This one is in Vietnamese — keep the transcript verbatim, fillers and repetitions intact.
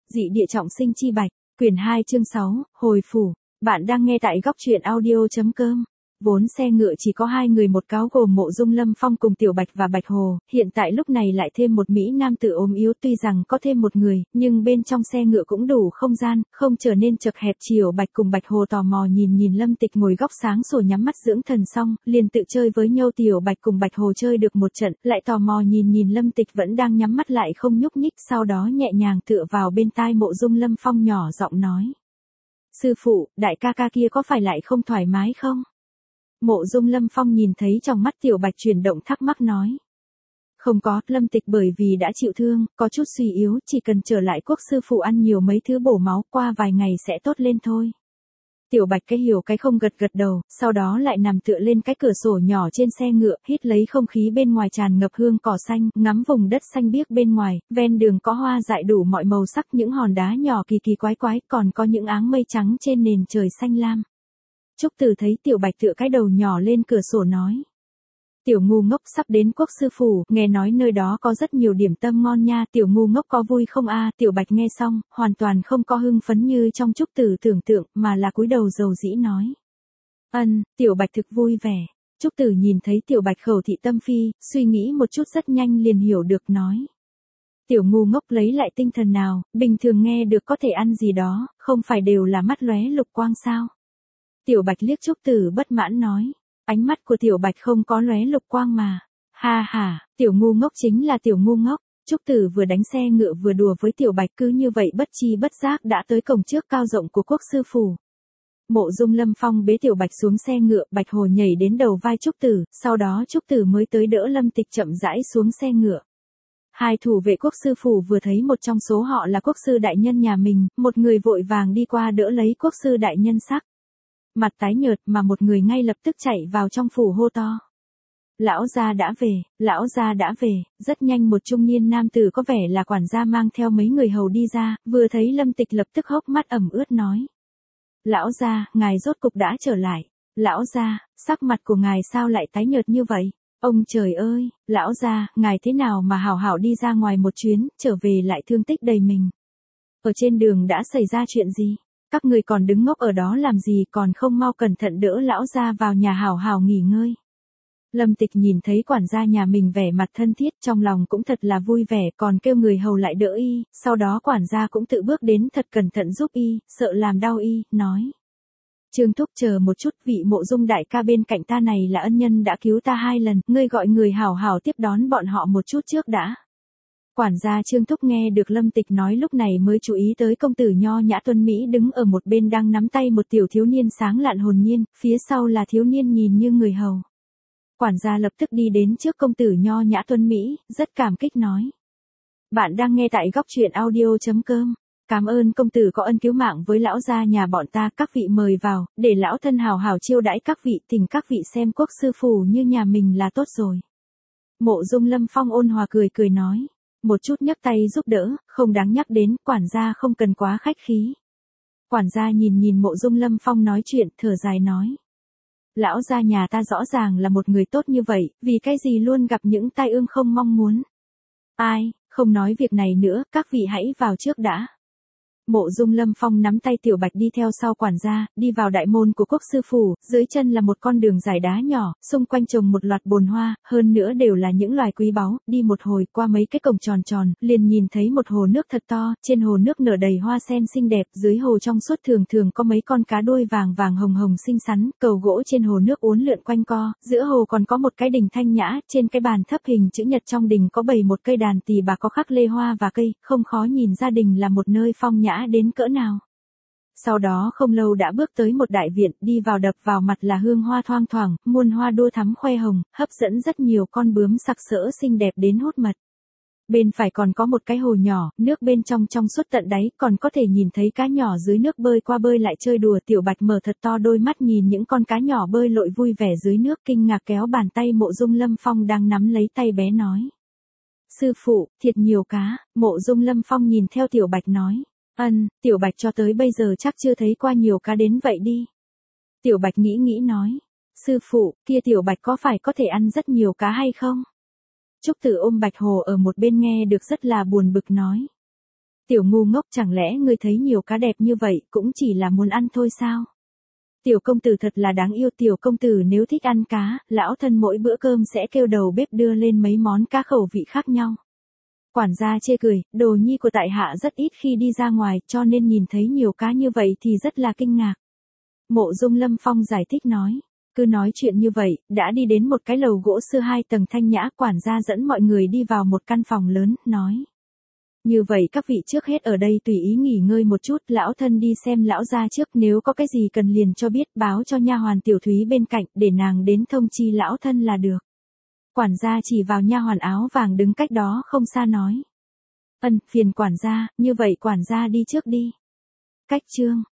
Dị địa trọng sinh chi bạch, quyển hai chương sáu, hồi phủ. Bạn đang nghe tại góc truyện audio chấm com. Vốn xe ngựa chỉ có hai người một cáo gồm Mộ Dung Lâm Phong cùng Tiểu Bạch và Bạch Hồ, hiện tại lúc này lại thêm một mỹ nam tử ốm yếu, tuy rằng có thêm một người, nhưng bên trong xe ngựa cũng đủ không gian, không trở nên chật hẹp. Tiểu Bạch cùng Bạch Hồ tò mò nhìn nhìn Lâm Tịch ngồi góc sáng sủa nhắm mắt dưỡng thần xong, liền tự chơi với nhau. Tiểu Bạch cùng Bạch Hồ chơi được một trận, lại tò mò nhìn nhìn Lâm Tịch vẫn đang nhắm mắt lại không nhúc nhích, sau đó nhẹ nhàng tựa vào bên tai Mộ Dung Lâm Phong nhỏ giọng nói: "Sư phụ, đại ca ca kia có phải lại không thoải mái không?" Mộ Dung Lâm Phong nhìn thấy trong mắt Tiểu Bạch chuyển động thắc mắc nói: "Không có, Lâm Tịch bởi vì đã chịu thương, có chút suy yếu, chỉ cần trở lại quốc sư phụ ăn nhiều mấy thứ bổ máu, qua vài ngày sẽ tốt lên thôi." Tiểu Bạch cái hiểu cái không gật gật đầu, sau đó lại nằm tựa lên cái cửa sổ nhỏ trên xe ngựa, hít lấy không khí bên ngoài tràn ngập hương cỏ xanh, ngắm vùng đất xanh biếc bên ngoài, ven đường có hoa dại đủ mọi màu sắc, những hòn đá nhỏ kỳ kỳ quái quái, còn có những áng mây trắng trên nền trời xanh lam. Trúc Tử thấy Tiểu Bạch tựa cái đầu nhỏ lên cửa sổ nói: "Tiểu ngu ngốc, sắp đến quốc sư phủ, nghe nói nơi đó có rất nhiều điểm tâm ngon nha, tiểu ngu ngốc có vui không a?" Tiểu Bạch nghe xong, hoàn toàn không có hưng phấn như trong Trúc Tử tưởng tượng, mà là cúi đầu rầu rĩ nói: "Ân." Tiểu Bạch thực vui vẻ. Trúc Tử nhìn thấy Tiểu Bạch khẩu thị tâm phi, suy nghĩ một chút rất nhanh liền hiểu được nói: "Tiểu ngu ngốc lấy lại tinh thần nào, bình thường nghe được có thể ăn gì đó, không phải đều là mắt lóe lục quang sao?" Tiểu Bạch liếc Trúc Tử bất mãn nói: "Ánh mắt của Tiểu Bạch không có lóe lục quang mà." "Ha ha, tiểu ngu ngốc chính là tiểu ngu ngốc." Trúc Tử vừa đánh xe ngựa vừa đùa với Tiểu Bạch, cứ như vậy bất chi bất giác đã tới cổng trước cao rộng của quốc sư phủ. Mộ Dung Lâm Phong bế Tiểu Bạch xuống xe ngựa, Bạch Hồ nhảy đến đầu vai Trúc Tử, sau đó Trúc Tử mới tới đỡ Lâm Tịch chậm rãi xuống xe ngựa. Hai thủ vệ quốc sư phủ vừa thấy một trong số họ là quốc sư đại nhân nhà mình, một người vội vàng đi qua đỡ lấy quốc sư đại nhân sắc mặt tái nhợt, mà một người ngay lập tức chạy vào trong phủ hô to: "Lão gia đã về, lão gia đã về." Rất nhanh một trung niên nam tử có vẻ là quản gia mang theo mấy người hầu đi ra, vừa thấy Lâm Tịch lập tức hốc mắt ẩm ướt nói: "Lão gia, ngài rốt cục đã trở lại." "Lão gia, sắc mặt của ngài sao lại tái nhợt như vậy?" "Ông trời ơi, lão gia, ngài thế nào mà hảo hảo đi ra ngoài một chuyến, trở về lại thương tích đầy mình. Ở trên đường đã xảy ra chuyện gì? Các người còn đứng ngốc ở đó làm gì, còn không mau cẩn thận đỡ lão gia vào nhà hảo hảo nghỉ ngơi." Lâm Tịch nhìn thấy quản gia nhà mình vẻ mặt thân thiết, trong lòng cũng thật là vui vẻ, còn kêu người hầu lại đỡ y, sau đó quản gia cũng tự bước đến thật cẩn thận giúp y, sợ làm đau y, nói: "Trương thúc, chờ một chút, vị Mộ Dung đại ca bên cạnh ta này là ân nhân đã cứu ta hai lần, ngươi gọi người hảo hảo tiếp đón bọn họ một chút trước đã." Quản gia Trương thúc nghe được Lâm Tịch nói lúc này mới chú ý tới công tử nho nhã tuấn Mỹ đứng ở một bên đang nắm tay một tiểu thiếu niên sáng lạn hồn nhiên, phía sau là thiếu niên nhìn như người hầu. Quản gia lập tức đi đến trước công tử nho nhã tuấn Mỹ, rất cảm kích nói: "Bạn đang nghe tại góc truyện audio chấm com. Cảm ơn công tử có ân cứu mạng với lão gia nhà bọn ta, các vị mời vào, để lão thân hào hào chiêu đãi các vị, thỉnh các vị xem quốc sư phủ như nhà mình là tốt rồi." Mộ Dung Lâm Phong ôn hòa cười cười nói: "Một chút nhấc tay giúp đỡ, không đáng nhắc đến, quản gia không cần quá khách khí." Quản gia nhìn nhìn Mộ Dung Lâm Phong nói chuyện, thở dài nói: "Lão gia nhà ta rõ ràng là một người tốt như vậy, vì cái gì luôn gặp những tai ương không mong muốn. Ai, không nói việc này nữa, các vị hãy vào trước đã." Mộ Dung Lâm Phong nắm tay Tiểu Bạch đi theo sau quản gia, đi vào đại môn của quốc sư phủ, dưới chân là một con đường dài đá nhỏ, xung quanh trồng một loạt bồn hoa, hơn nữa đều là những loài quý báu, đi một hồi qua mấy cái cổng tròn tròn, liền nhìn thấy một hồ nước thật to, trên hồ nước nở đầy hoa sen xinh đẹp, dưới hồ trong suốt thường thường có mấy con cá đuôi vàng vàng hồng hồng xinh xắn, cầu gỗ trên hồ nước uốn lượn quanh co, giữa hồ còn có một cái đình thanh nhã, trên cái bàn thấp hình chữ nhật trong đình có bày một cây đàn tỳ bà có khắc lê hoa và cây, không khó nhìn ra đình là một nơi phong nhã đến cỡ nào. Sau đó không lâu đã bước tới một đại viện, đi vào đập vào mặt là hương hoa thoang thoảng, muôn hoa đua thắm khoe hồng, hấp dẫn rất nhiều con bướm sặc sỡ xinh đẹp đến hút mật. Bên phải còn có một cái hồ nhỏ, nước bên trong trong suốt tận đáy, còn có thể nhìn thấy cá nhỏ dưới nước bơi qua bơi lại chơi đùa. Tiểu Bạch mở thật to đôi mắt nhìn những con cá nhỏ bơi lội vui vẻ dưới nước, kinh ngạc kéo bàn tay Mộ Dung Lâm Phong đang nắm lấy tay bé nói: "Sư phụ, thiệt nhiều cá." Mộ Dung Lâm Phong nhìn theo Tiểu Bạch nói: "Ân." Tiểu Bạch cho tới bây giờ chắc chưa thấy qua nhiều cá đến vậy đi. Tiểu Bạch nghĩ nghĩ nói: "Sư phụ, kia Tiểu Bạch có phải có thể ăn rất nhiều cá hay không?" Trúc Tử ôm Bạch Hồ ở một bên nghe được rất là buồn bực nói: Tiểu ngu ngốc, chẳng lẽ ngươi thấy nhiều cá đẹp như vậy cũng chỉ là muốn ăn thôi sao? Tiểu công tử thật là đáng yêu, tiểu công tử nếu thích ăn cá, lão thân mỗi bữa cơm sẽ kêu đầu bếp đưa lên mấy món cá khẩu vị khác nhau. Quản gia chê cười, đồ nhi của tại hạ rất ít khi đi ra ngoài, cho nên nhìn thấy nhiều cá như vậy thì rất là kinh ngạc. Mộ Dung Lâm Phong giải thích nói, cứ nói chuyện như vậy, đã đi đến một cái lầu gỗ xưa hai tầng thanh nhã, quản gia dẫn mọi người đi vào một căn phòng lớn, nói. Như vậy các vị trước hết ở đây tùy ý nghỉ ngơi một chút, lão thân đi xem lão gia trước, nếu có cái gì cần liền cho biết, báo cho nha hoàn Tiểu Thúy bên cạnh, để nàng đến thông chi lão thân là được. Quản gia chỉ vào nha hoàn áo vàng đứng cách đó không xa nói. Ân, phiền quản gia, như vậy quản gia đi trước đi. Cách chương